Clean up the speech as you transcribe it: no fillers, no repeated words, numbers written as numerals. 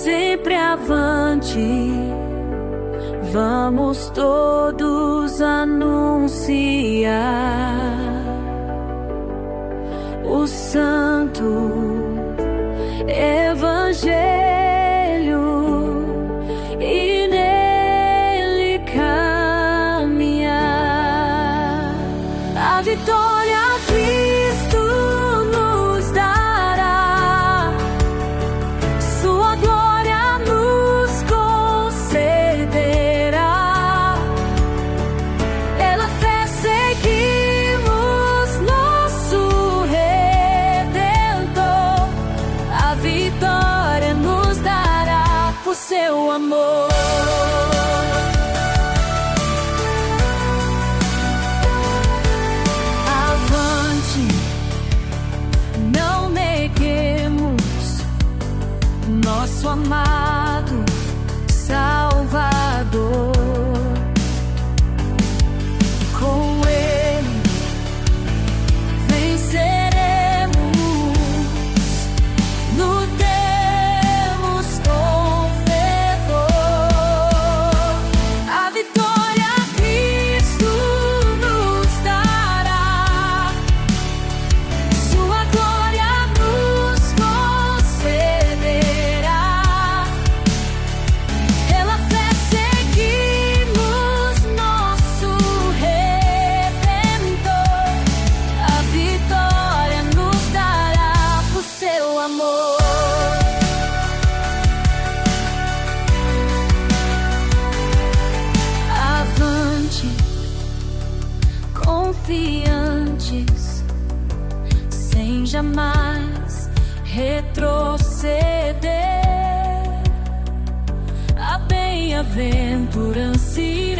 sempre avante, vamos todos anunciar o santo evangelho e nele caminhar. A vitória Cristo nos dará, sua glória nos concederá. Pela fé seguimos nosso Redentor, a vitória nos dará por seu amor. Nosso amado Salvador, com Ele venceremos, lutemos com fervor. A vitória Cristo nos dará, sua glória nos concederá. Confiantes, sem jamais retroceder, a bem-aventurança